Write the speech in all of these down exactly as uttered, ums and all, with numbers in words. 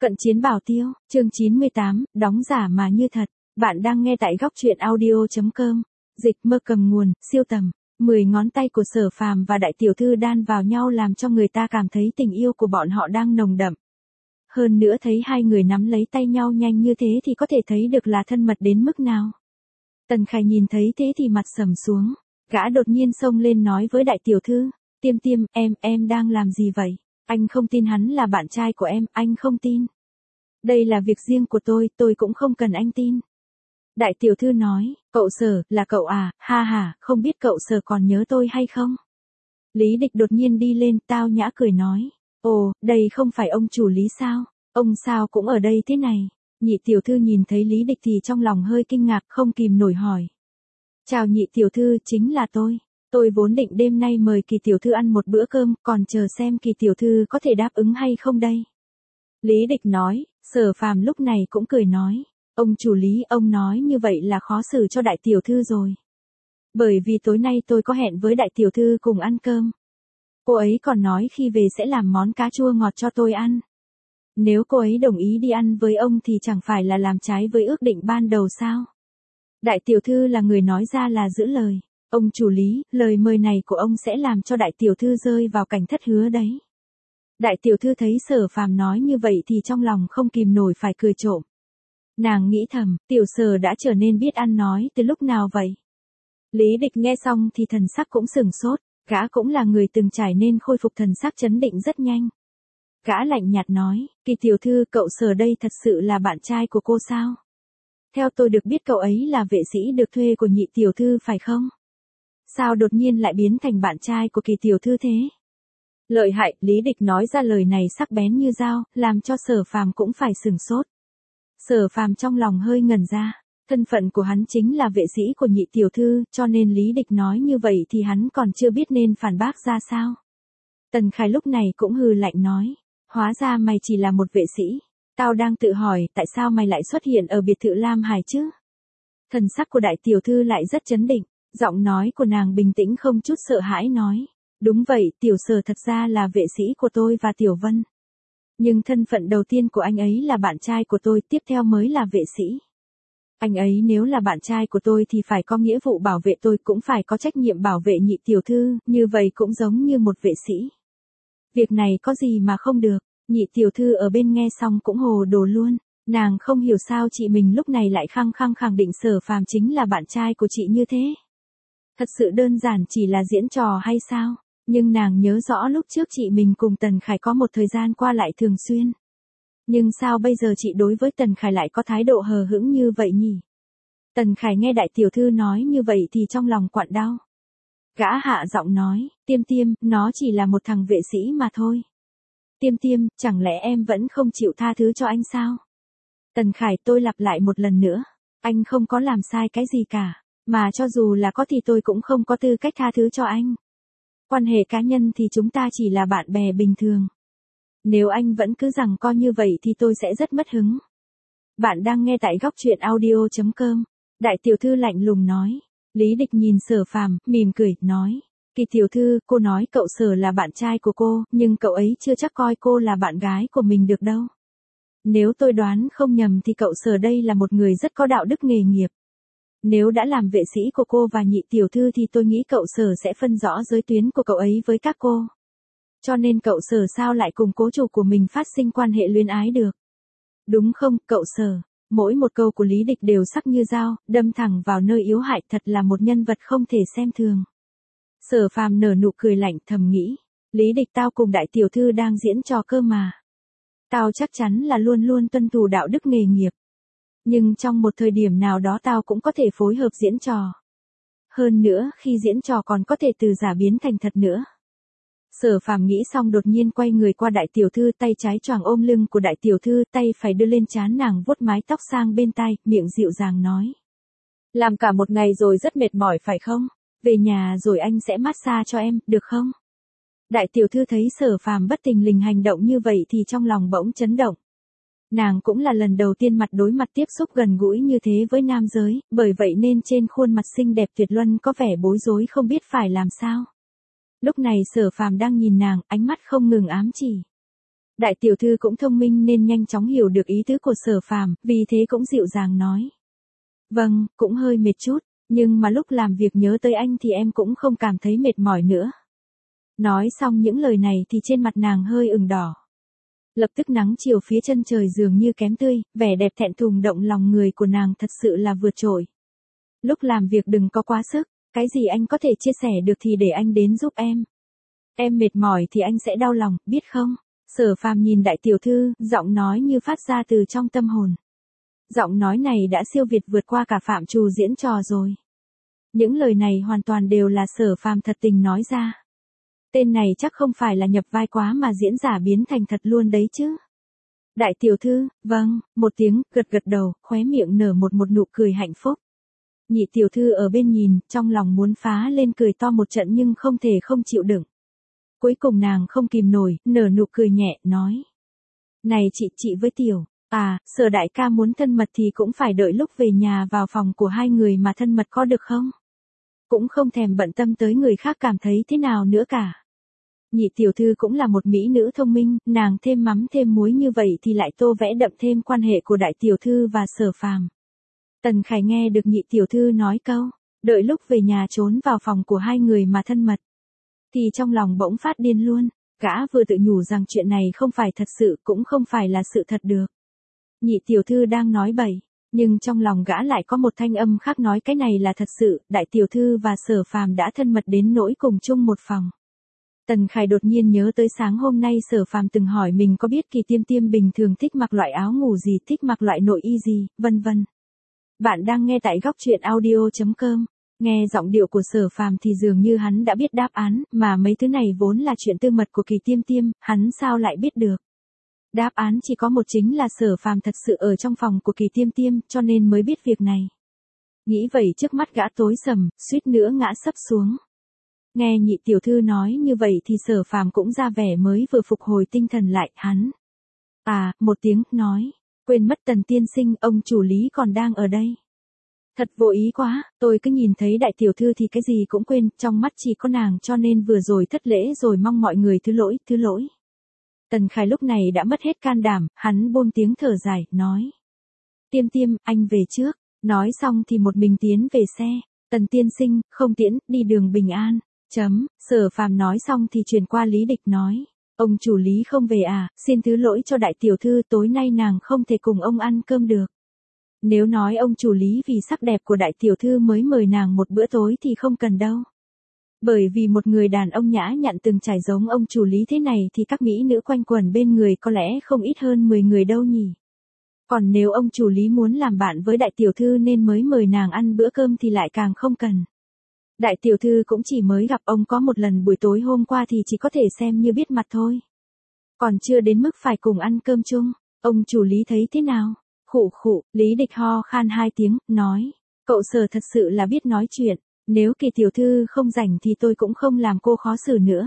Cận chiến bảo tiêu, chương chín mươi tám, đóng giả mà như thật. Bạn đang nghe tại góc truyện audio chấm com. Dịch mơ cầm nguồn, siêu tầm. Mười ngón tay của Sở Phàm và đại tiểu thư đan vào nhau làm cho người ta cảm thấy tình yêu của bọn họ đang nồng đậm. Hơn nữa thấy hai người nắm lấy tay nhau nhanh như thế thì có thể thấy được là thân mật đến mức nào. Tần Khải nhìn thấy thế thì mặt sầm xuống. Gã đột nhiên xông lên nói với đại tiểu thư, Tiêm Tiêm, em, em đang làm gì vậy? Anh không tin hắn là bạn trai của em, anh không tin. Đây là việc riêng của tôi, tôi cũng không cần anh tin. Đại tiểu thư nói, cậu Sở, là cậu à, ha ha, không biết cậu Sở còn nhớ tôi hay không? Lý Địch đột nhiên đi lên, tao nhã cười nói, ồ, đây không phải ông chủ Lý sao? Ông sao cũng ở đây thế này? Nhị tiểu thư nhìn thấy Lý Địch thì trong lòng hơi kinh ngạc, không kìm nổi hỏi. Chào nhị tiểu thư, chính là tôi. Tôi vốn định đêm nay mời Kỳ tiểu thư ăn một bữa cơm, còn chờ xem Kỳ tiểu thư có thể đáp ứng hay không đây. Lý Địch nói, Sở Phàm lúc này cũng cười nói, ông chủ Lý, ông nói như vậy là khó xử cho đại tiểu thư rồi. Bởi vì tối nay tôi có hẹn với đại tiểu thư cùng ăn cơm. Cô ấy còn nói khi về sẽ làm món cá chua ngọt cho tôi ăn. Nếu cô ấy đồng ý đi ăn với ông thì chẳng phải là làm trái với ước định ban đầu sao? Đại tiểu thư là người nói ra là giữ lời. Ông chủ Lý, lời mời này của ông sẽ làm cho đại tiểu thư rơi vào cảnh thất hứa đấy. Đại tiểu thư thấy Sở Phàm nói như vậy thì trong lòng không kìm nổi phải cười trộm. Nàng nghĩ thầm, tiểu Sở đã trở nên biết ăn nói từ lúc nào vậy? Lý Địch nghe xong thì thần sắc cũng sửng sốt, gã cũng là người từng trải nên khôi phục thần sắc trấn định rất nhanh. Gã lạnh nhạt nói, Kỳ tiểu thư, cậu Sở đây thật sự là bạn trai của cô sao? Theo tôi được biết cậu ấy là vệ sĩ được thuê của nhị tiểu thư phải không? Sao đột nhiên lại biến thành bạn trai của Kỳ tiểu thư thế? Lợi hại, Lý Địch nói ra lời này sắc bén như dao, làm cho Sở Phàm cũng phải sửng sốt. Sở Phàm trong lòng hơi ngẩn ra, thân phận của hắn chính là vệ sĩ của nhị tiểu thư, cho nên Lý Địch nói như vậy thì hắn còn chưa biết nên phản bác ra sao. Tần Khải lúc này cũng hừ lạnh nói, hóa ra mày chỉ là một vệ sĩ. Tao đang tự hỏi, tại sao mày lại xuất hiện ở biệt thự Lam Hải chứ? Thần sắc của đại tiểu thư lại rất trấn định, giọng nói của nàng bình tĩnh không chút sợ hãi nói. Đúng vậy, tiểu Sở thật ra là vệ sĩ của tôi và Tiểu Vân. Nhưng thân phận đầu tiên của anh ấy là bạn trai của tôi, tiếp theo mới là vệ sĩ. Anh ấy nếu là bạn trai của tôi thì phải có nghĩa vụ bảo vệ tôi, cũng phải có trách nhiệm bảo vệ nhị tiểu thư, như vậy cũng giống như một vệ sĩ. Việc này có gì mà không được, nhị tiểu thư ở bên nghe xong cũng hồ đồ luôn. Nàng không hiểu sao chị mình lúc này lại khăng khăng khẳng định Sở Phàm chính là bạn trai của chị như thế. Thật sự đơn giản chỉ là diễn trò hay sao? Nhưng nàng nhớ rõ lúc trước chị mình cùng Tần Khải có một thời gian qua lại thường xuyên. Nhưng sao bây giờ chị đối với Tần Khải lại có thái độ hờ hững như vậy nhỉ? Tần Khải nghe đại tiểu thư nói như vậy thì trong lòng quặn đau. Gã hạ giọng nói, Tiêm Tiêm, nó chỉ là một thằng vệ sĩ mà thôi. Tiêm Tiêm, chẳng lẽ em vẫn không chịu tha thứ cho anh sao? Tần Khải, tôi lặp lại một lần nữa, anh không có làm sai cái gì cả, mà cho dù là có thì tôi cũng không có tư cách tha thứ cho anh. Quan hệ cá nhân thì chúng ta chỉ là bạn bè bình thường. Nếu anh vẫn cứ rằng coi như vậy thì tôi sẽ rất mất hứng. Bạn đang nghe tại góc truyện audio chấm com. Đại tiểu thư lạnh lùng nói. Lý Địch nhìn Sở Phàm, mỉm cười, nói. Kỳ tiểu thư, cô nói cậu Sở là bạn trai của cô, nhưng cậu ấy chưa chắc coi cô là bạn gái của mình được đâu. Nếu tôi đoán không nhầm thì cậu Sở đây là một người rất có đạo đức nghề nghiệp. Nếu đã làm vệ sĩ của cô và nhị tiểu thư thì tôi nghĩ cậu Sở sẽ phân rõ giới tuyến của cậu ấy với các cô. Cho nên cậu Sở sao lại cùng cố chủ của mình phát sinh quan hệ luyến ái được? Đúng không, cậu Sở? Mỗi một câu của Lý Địch đều sắc như dao, đâm thẳng vào nơi yếu hại, thật là một nhân vật không thể xem thường. Sở Phàm nở nụ cười lạnh, thầm nghĩ. Lý Địch, tao cùng đại tiểu thư đang diễn trò cơ mà. Tao chắc chắn là luôn luôn tuân thủ đạo đức nghề nghiệp. Nhưng trong một thời điểm nào đó tao cũng có thể phối hợp diễn trò. Hơn nữa, khi diễn trò còn có thể từ giả biến thành thật nữa. Sở Phàm nghĩ xong đột nhiên quay người qua đại tiểu thư, tay trái choàng ôm lưng của đại tiểu thư, tay phải đưa lên trán nàng vuốt mái tóc sang bên tai, miệng dịu dàng nói. Làm cả một ngày rồi rất mệt mỏi phải không? Về nhà rồi anh sẽ massage cho em, được không? Đại tiểu thư thấy Sở Phàm bất thình lình hành động như vậy thì trong lòng bỗng chấn động. Nàng cũng là lần đầu tiên mặt đối mặt tiếp xúc gần gũi như thế với nam giới, bởi vậy nên trên khuôn mặt xinh đẹp tuyệt luân có vẻ bối rối không biết phải làm sao. Lúc này Sở Phàm đang nhìn nàng, ánh mắt không ngừng ám chỉ. Đại tiểu thư cũng thông minh nên nhanh chóng hiểu được ý tứ của Sở Phàm, vì thế cũng dịu dàng nói. Vâng, cũng hơi mệt chút, nhưng mà lúc làm việc nhớ tới anh thì em cũng không cảm thấy mệt mỏi nữa. Nói xong những lời này thì trên mặt nàng hơi ửng đỏ. Lập tức nắng chiều phía chân trời dường như kém tươi, vẻ đẹp thẹn thùng động lòng người của nàng thật sự là vượt trội. Lúc làm việc đừng có quá sức, cái gì anh có thể chia sẻ được thì để anh đến giúp em. Em mệt mỏi thì anh sẽ đau lòng, biết không? Sở Phàm nhìn đại tiểu thư, giọng nói như phát ra từ trong tâm hồn. Giọng nói này đã siêu việt vượt qua cả phạm trù diễn trò rồi. Những lời này hoàn toàn đều là Sở Phàm thật tình nói ra. Tên này chắc không phải là nhập vai quá mà diễn giả biến thành thật luôn đấy chứ. Đại tiểu thư, vâng, một tiếng, gật gật đầu, khóe miệng nở một một nụ cười hạnh phúc. Nhị tiểu thư ở bên nhìn, trong lòng muốn phá lên cười to một trận nhưng không thể không chịu đựng. Cuối cùng nàng không kìm nổi, nở nụ cười nhẹ, nói. Này chị, chị với tiểu, à, Sở đại ca muốn thân mật thì cũng phải đợi lúc về nhà vào phòng của hai người mà thân mật có được không? Cũng không thèm bận tâm tới người khác cảm thấy thế nào nữa cả. Nhị tiểu thư cũng là một mỹ nữ thông minh, nàng thêm mắm thêm muối như vậy thì lại tô vẽ đậm thêm quan hệ của đại tiểu thư và Sở Phàm. Tần Khải nghe được nhị tiểu thư nói câu, đợi lúc về nhà trốn vào phòng của hai người mà thân mật. Thì trong lòng bỗng phát điên luôn, gã vừa tự nhủ rằng chuyện này không phải thật sự cũng không phải là sự thật được. Nhị tiểu thư đang nói bậy, nhưng trong lòng gã lại có một thanh âm khác nói cái này là thật sự, đại tiểu thư và Sở Phàm đã thân mật đến nỗi cùng chung một phòng. Tần Khải đột nhiên nhớ tới sáng hôm nay Sở Phàm từng hỏi mình có biết Kỳ Tiêm Tiêm bình thường thích mặc loại áo ngủ gì, thích mặc loại nội y gì, vân vân. Bạn đang nghe tại góc truyện audio chấm com. Nghe giọng điệu của Sở Phàm thì dường như hắn đã biết đáp án, mà mấy thứ này vốn là chuyện tư mật của Kỳ Tiêm Tiêm, hắn sao lại biết được. Đáp án chỉ có một, chính là Sở Phàm thật sự ở trong phòng của Kỳ Tiêm Tiêm, cho nên mới biết việc này. Nghĩ vậy trước mắt gã tối sầm, suýt nữa ngã sấp xuống. Nghe nhị tiểu thư nói như vậy thì Sở Phàm cũng ra vẻ mới vừa phục hồi tinh thần lại, hắn. À, một tiếng, nói, quên mất Tần tiên sinh, ông chủ Lý còn đang ở đây. Thật vô ý quá, tôi cứ nhìn thấy đại tiểu thư thì cái gì cũng quên, trong mắt chỉ có nàng cho nên vừa rồi thất lễ rồi, mong mọi người thứ lỗi, thứ lỗi. Tần Khải lúc này đã mất hết can đảm, hắn buông tiếng thở dài, nói. Tiêm Tiêm, anh về trước, nói xong thì một mình tiến về xe, Tần tiên sinh, không tiễn, đi đường bình an. Chấm, Sở Phàm nói xong thì truyền qua Lý Địch, nói. Ông chủ Lý không về à, xin thứ lỗi cho đại tiểu thư, tối nay nàng không thể cùng ông ăn cơm được. Nếu nói ông chủ Lý vì sắc đẹp của đại tiểu thư mới mời nàng một bữa tối thì không cần đâu. Bởi vì một người đàn ông nhã nhặn từng trải giống ông chủ Lý thế này thì các mỹ nữ quanh quẩn bên người có lẽ không ít hơn mười người đâu nhỉ. Còn nếu ông chủ Lý muốn làm bạn với đại tiểu thư nên mới mời nàng ăn bữa cơm thì lại càng không cần. Đại tiểu thư cũng chỉ mới gặp ông có một lần buổi tối hôm qua thì chỉ có thể xem như biết mặt thôi. Còn chưa đến mức phải cùng ăn cơm chung, ông chủ Lý thấy thế nào? Khụ khụ, Lý Địch ho khan hai tiếng, nói. Cậu Sở thật sự là biết nói chuyện, nếu Kỳ tiểu thư không rảnh thì tôi cũng không làm cô khó xử nữa.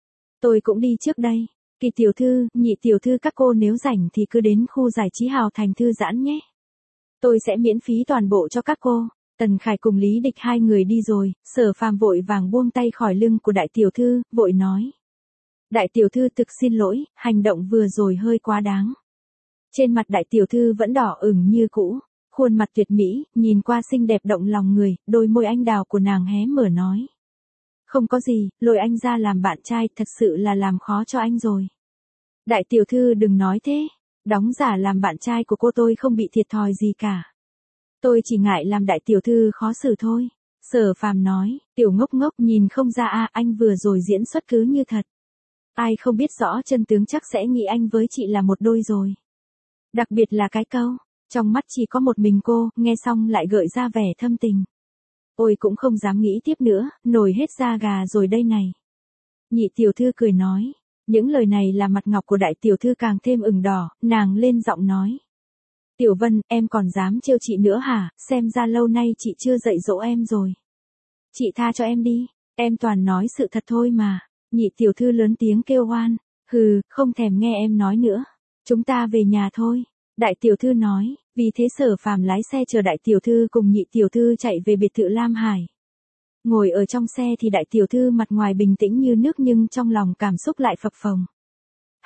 Tôi cũng đi trước đây. Kỳ tiểu thư, nhị tiểu thư các cô nếu rảnh thì cứ đến khu giải trí Hào Thành thư giãn nhé. Tôi sẽ miễn phí toàn bộ cho các cô. Tần Khải cùng Lý Địch hai người đi rồi, Sở Phàm vội vàng buông tay khỏi lưng của đại tiểu thư, vội nói. Đại tiểu thư thực xin lỗi, hành động vừa rồi hơi quá đáng. Trên mặt đại tiểu thư vẫn đỏ ửng như cũ, khuôn mặt tuyệt mỹ, nhìn qua xinh đẹp động lòng người, đôi môi anh đào của nàng hé mở nói. Không có gì, lôi anh ra làm bạn trai thật sự là làm khó cho anh rồi. Đại tiểu thư đừng nói thế, đóng giả làm bạn trai của cô tôi không bị thiệt thòi gì cả. Tôi chỉ ngại làm đại tiểu thư khó xử thôi. Sở Phàm nói, tiểu ngốc ngốc nhìn không ra a, anh vừa rồi diễn xuất cứ như thật. Ai không biết rõ chân tướng chắc sẽ nghĩ anh với chị là một đôi rồi. Đặc biệt là cái câu, trong mắt chỉ có một mình cô, nghe xong lại gợi ra vẻ thâm tình. Ôi cũng không dám nghĩ tiếp nữa, nổi hết da gà rồi đây này. Nhị tiểu thư cười nói, những lời này là mặt ngọc của đại tiểu thư càng thêm ửng đỏ, nàng lên giọng nói. Tiểu Vân, em còn dám trêu chị nữa hả, xem ra lâu nay chị chưa dạy dỗ em rồi. Chị tha cho em đi, em toàn nói sự thật thôi mà. Nhị tiểu thư lớn tiếng kêu oan, hừ, không thèm nghe em nói nữa. Chúng ta về nhà thôi. Đại tiểu thư nói, vì thế Sở Phàm lái xe chờ đại tiểu thư cùng nhị tiểu thư chạy về biệt thự Lam Hải. Ngồi ở trong xe thì đại tiểu thư mặt ngoài bình tĩnh như nước nhưng trong lòng cảm xúc lại phập phồng.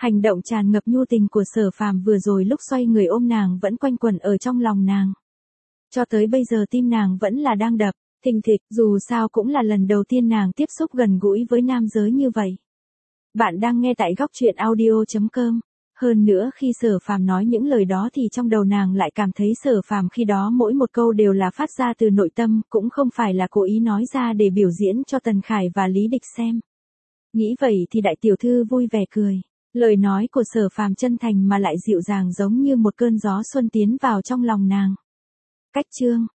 Hành động tràn ngập nhu tình của Sở Phàm vừa rồi lúc xoay người ôm nàng vẫn quanh quẩn ở trong lòng nàng. Cho tới bây giờ tim nàng vẫn là đang đập, thình thịch, dù sao cũng là lần đầu tiên nàng tiếp xúc gần gũi với nam giới như vậy. Bạn đang nghe tại góc truyện audio chấm com. Hơn nữa khi Sở Phàm nói những lời đó thì trong đầu nàng lại cảm thấy Sở Phàm khi đó mỗi một câu đều là phát ra từ nội tâm, cũng không phải là cố ý nói ra để biểu diễn cho Tần Khải và Lý Địch xem. Nghĩ vậy thì đại tiểu thư vui vẻ cười. Lời nói của Sở Phàm chân thành mà lại dịu dàng giống như một cơn gió xuân tiến vào trong lòng nàng. Cách chương